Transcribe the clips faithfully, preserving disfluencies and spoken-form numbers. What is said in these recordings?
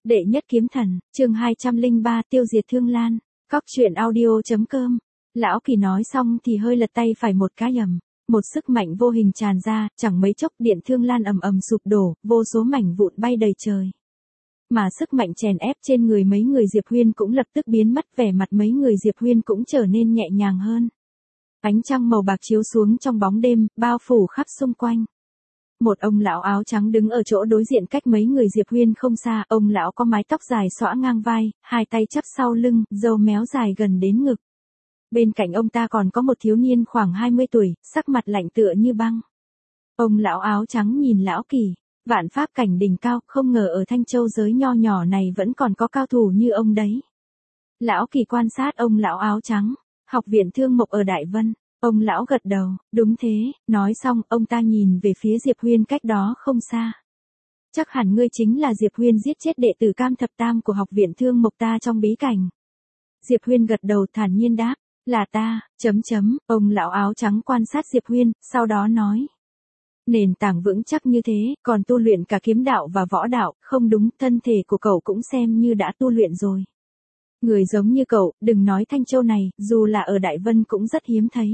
Đệ nhất kiếm thần, chương hai trăm lẻ ba tiêu diệt Thương Lan, cóc truyện audio.com. Lão Kỳ nói xong thì hơi lật tay phải một cái ầm, một sức mạnh vô hình tràn ra, chẳng mấy chốc điện Thương Lan ầm ầm sụp đổ, vô số mảnh vụn bay đầy trời. Mà sức mạnh chèn ép trên người mấy người Diệp Huyên cũng lập tức biến mất, vẻ mặt mấy người Diệp Huyên cũng trở nên nhẹ nhàng hơn. Ánh trăng màu bạc chiếu xuống trong bóng đêm, bao phủ khắp xung quanh. Một ông lão áo trắng đứng ở chỗ đối diện cách mấy người Diệp Huyên không xa, ông lão có mái tóc dài xõa ngang vai, hai tay chắp sau lưng, râu méo dài gần đến ngực. Bên cạnh ông ta còn có một thiếu niên khoảng hai mươi tuổi, sắc mặt lạnh tựa như băng. Ông lão áo trắng nhìn lão Kỳ, vạn pháp cảnh đỉnh cao, không ngờ ở Thanh Châu giới nho nhỏ này vẫn còn có cao thủ như ông đấy. Lão Kỳ quan sát ông lão áo trắng, học viện Thương Mộc ở Đại Vân. Ông lão gật đầu, đúng thế, nói xong, ông ta nhìn về phía Diệp Huyên cách đó không xa. Chắc hẳn ngươi chính là Diệp Huyên giết chết đệ tử Cam Thập Tam của học viện Thương Mộc ta trong bí cảnh. Diệp Huyên gật đầu thản nhiên đáp, là ta, chấm chấm, ông lão áo trắng quan sát Diệp Huyên, sau đó nói. Nền tảng vững chắc như thế, còn tu luyện cả kiếm đạo và võ đạo, không đúng, thân thể của cậu cũng xem như đã tu luyện rồi. Người giống như cậu, đừng nói Thanh Châu này, dù là ở Đại Vân cũng rất hiếm thấy.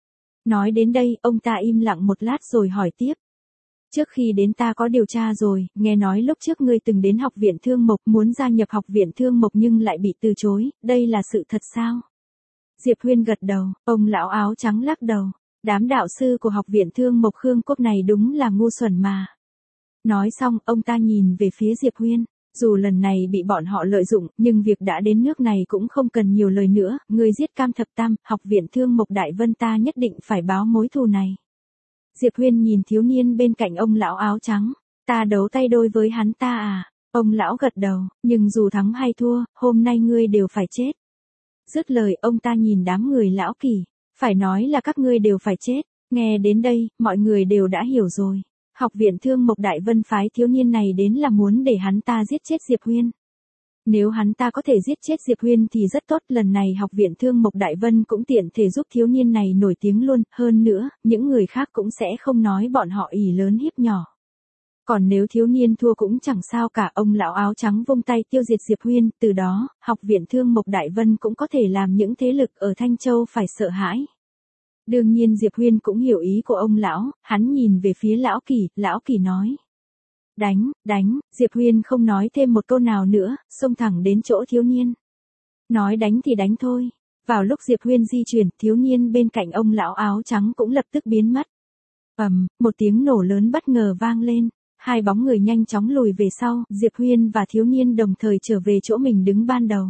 Nói đến đây, ông ta im lặng một lát rồi hỏi tiếp. Trước khi đến ta có điều tra rồi, nghe nói lúc trước ngươi từng đến học viện Thương Mộc, muốn gia nhập học viện Thương Mộc nhưng lại bị từ chối, đây là sự thật sao? Diệp Huyên gật đầu, ông lão áo trắng lắc đầu. Đám đạo sư của học viện Thương Mộc Khương Quốc này đúng là ngu xuẩn mà. Nói xong, ông ta nhìn về phía Diệp Huyên. Dù lần này bị bọn họ lợi dụng, nhưng việc đã đến nước này cũng không cần nhiều lời nữa, người giết Cam Thập Tam, học viện Thương Mộc Đại Vân ta nhất định phải báo mối thù này. Diệp Huyên nhìn thiếu niên bên cạnh ông lão áo trắng, ta đấu tay đôi với hắn ta à? Ông lão gật đầu, nhưng dù thắng hay thua, hôm nay ngươi đều phải chết. Dứt lời, ông ta nhìn đám người lão Kỳ, phải nói là các ngươi đều phải chết, nghe đến đây, mọi người đều đã hiểu rồi. Học viện Thương Mộc Đại Vân phái thiếu niên này đến là muốn để hắn ta giết chết Diệp Huyên. Nếu hắn ta có thể giết chết Diệp Huyên thì rất tốt, lần này học viện Thương Mộc Đại Vân cũng tiện thể giúp thiếu niên này nổi tiếng luôn, hơn nữa, những người khác cũng sẽ không nói bọn họ ỷ lớn hiếp nhỏ. Còn nếu thiếu niên thua cũng chẳng sao cả, ông lão áo trắng vung tay tiêu diệt Diệp Huyên, từ đó, học viện Thương Mộc Đại Vân cũng có thể làm những thế lực ở Thanh Châu phải sợ hãi. Đương nhiên Diệp Huyên cũng hiểu ý của ông lão, hắn nhìn về phía lão Kỳ, lão Kỳ nói. Đánh, đánh, Diệp Huyên không nói thêm một câu nào nữa, xông thẳng đến chỗ thiếu niên. Nói đánh thì đánh thôi. Vào lúc Diệp Huyên di chuyển, thiếu niên bên cạnh ông lão áo trắng cũng lập tức biến mất. Ầm, um, một tiếng nổ lớn bất ngờ vang lên, hai bóng người nhanh chóng lùi về sau, Diệp Huyên và thiếu niên đồng thời trở về chỗ mình đứng ban đầu.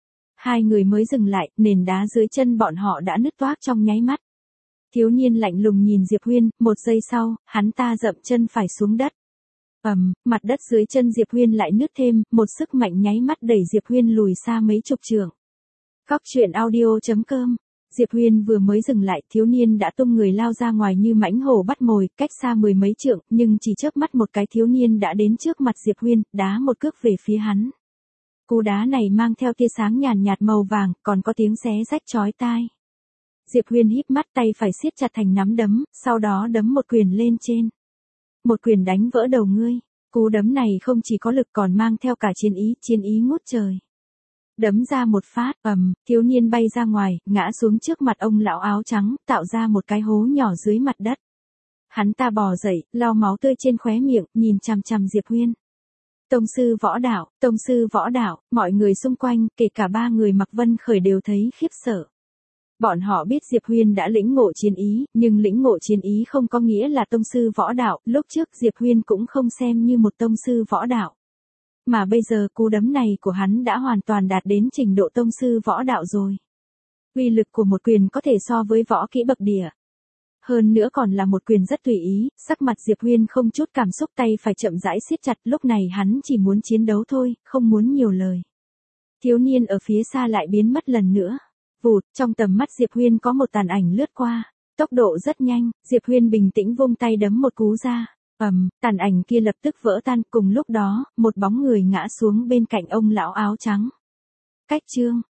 Hai người mới dừng lại, nền đá dưới chân bọn họ đã nứt toác trong nháy mắt. Thiếu niên lạnh lùng nhìn Diệp Huyên, một giây sau, hắn ta dậm chân phải xuống đất. Ầm, um, mặt đất dưới chân Diệp Huyên lại nứt thêm, một sức mạnh nháy mắt đẩy Diệp Huyên lùi xa mấy chục trượng. Cóc truyện audio.com. Diệp Huyên vừa mới dừng lại, thiếu niên đã tung người lao ra ngoài như mãnh hổ bắt mồi, cách xa mười mấy trượng, nhưng chỉ chớp mắt một cái thiếu niên đã đến trước mặt Diệp Huyên, đá một cước về phía hắn. Cú đá này mang theo tia sáng nhàn nhạt màu vàng, còn có tiếng xé rách chói tai. Diệp Huyên híp mắt, tay phải siết chặt thành nắm đấm, sau đó đấm một quyền lên trên. Một quyền đánh vỡ đầu ngươi. Cú đấm này không chỉ có lực còn mang theo cả chiến ý, chiến ý ngút trời. Đấm ra một phát, ầm, thiếu niên bay ra ngoài, ngã xuống trước mặt ông lão áo trắng, tạo ra một cái hố nhỏ dưới mặt đất. Hắn ta bò dậy, lau máu tươi trên khóe miệng, nhìn chằm chằm Diệp Huyên. Tông sư võ đạo, tông sư võ đạo, mọi người xung quanh, kể cả ba người mặc vân khởi đều thấy khiếp sợ. Bọn họ biết Diệp Huyên đã lĩnh ngộ chiến ý, nhưng lĩnh ngộ chiến ý không có nghĩa là tông sư võ đạo, lúc trước Diệp Huyên cũng không xem như một tông sư võ đạo. Mà bây giờ cú đấm này của hắn đã hoàn toàn đạt đến trình độ tông sư võ đạo rồi. Uy lực của một quyền có thể so với võ kỹ bậc địa. Hơn nữa còn là một quyền rất tùy ý, sắc mặt Diệp Huyên không chút cảm xúc, tay phải chậm rãi siết chặt, lúc này hắn chỉ muốn chiến đấu thôi, không muốn nhiều lời. Thiếu niên ở phía xa lại biến mất lần nữa. Vụt, trong tầm mắt Diệp Huyên có một tàn ảnh lướt qua, tốc độ rất nhanh, Diệp Huyên bình tĩnh vung tay đấm một cú ra. Ầm, um, tàn ảnh kia lập tức vỡ tan, cùng lúc đó, một bóng người ngã xuống bên cạnh ông lão áo trắng. Cách chương